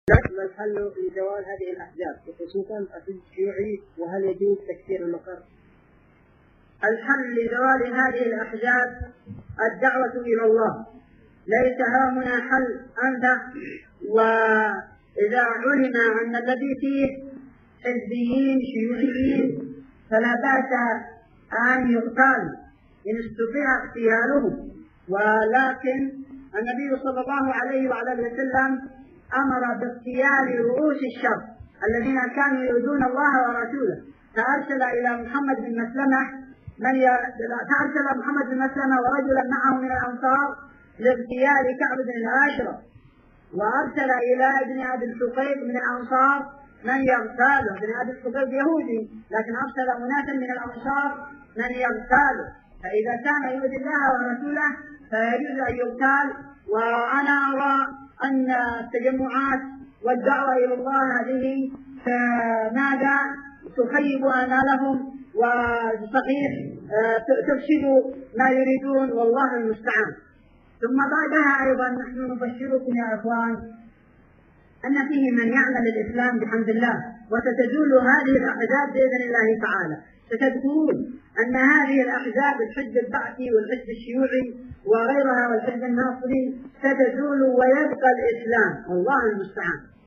ما الحل لزوال هذه الأحزاب وخصوصا الحزب الشيوعي، وهل يجوز تكسير المقر؟ الحل لزوال هذه الأحزاب الدعوة إلى الله، ليس هاهنا حل أنت. وإذا علم أن الذي فيه حزبيين شيوعيين فلا بأس أن يقتل إن استطيع اغتيالهم، ولكن النبي صلى الله عليه وعلى وسلم أمر باغتيال رؤوس الشر الذين كانوا يؤذون الله ورسوله، فأرسل محمد بن مسلمة ورجلا معه من الأنصار لاغتيال كعب بن الأشرف، وأرسل إلى ابن أبي الحقيق من الأنصار من يغتاله. ابن أبي الحقيق يهودي لكن أرسل أناسا من الأنصار من يغتاله، فإذا كان يؤذي الله ورسوله فيجوز أن يغتال. وأنا أرى أن التجمعات والدعوة إلى الله هذه ماذا تخيب آمالهم وصحيح تفسد ما يريدون، والله المستعان. ثم بعدها أيضا نحن نبشركم يا إخوان أن فيه من يعمل الإسلام بحمد الله، وستزول هذه الأحزاب بإذن الله تعالى. ستذكرون أن هذه الأحزاب الحزب البعثي والحزب الشيوعي وغيرها والحزب الناصري ستزول ويبقى الإسلام، والله المستعان.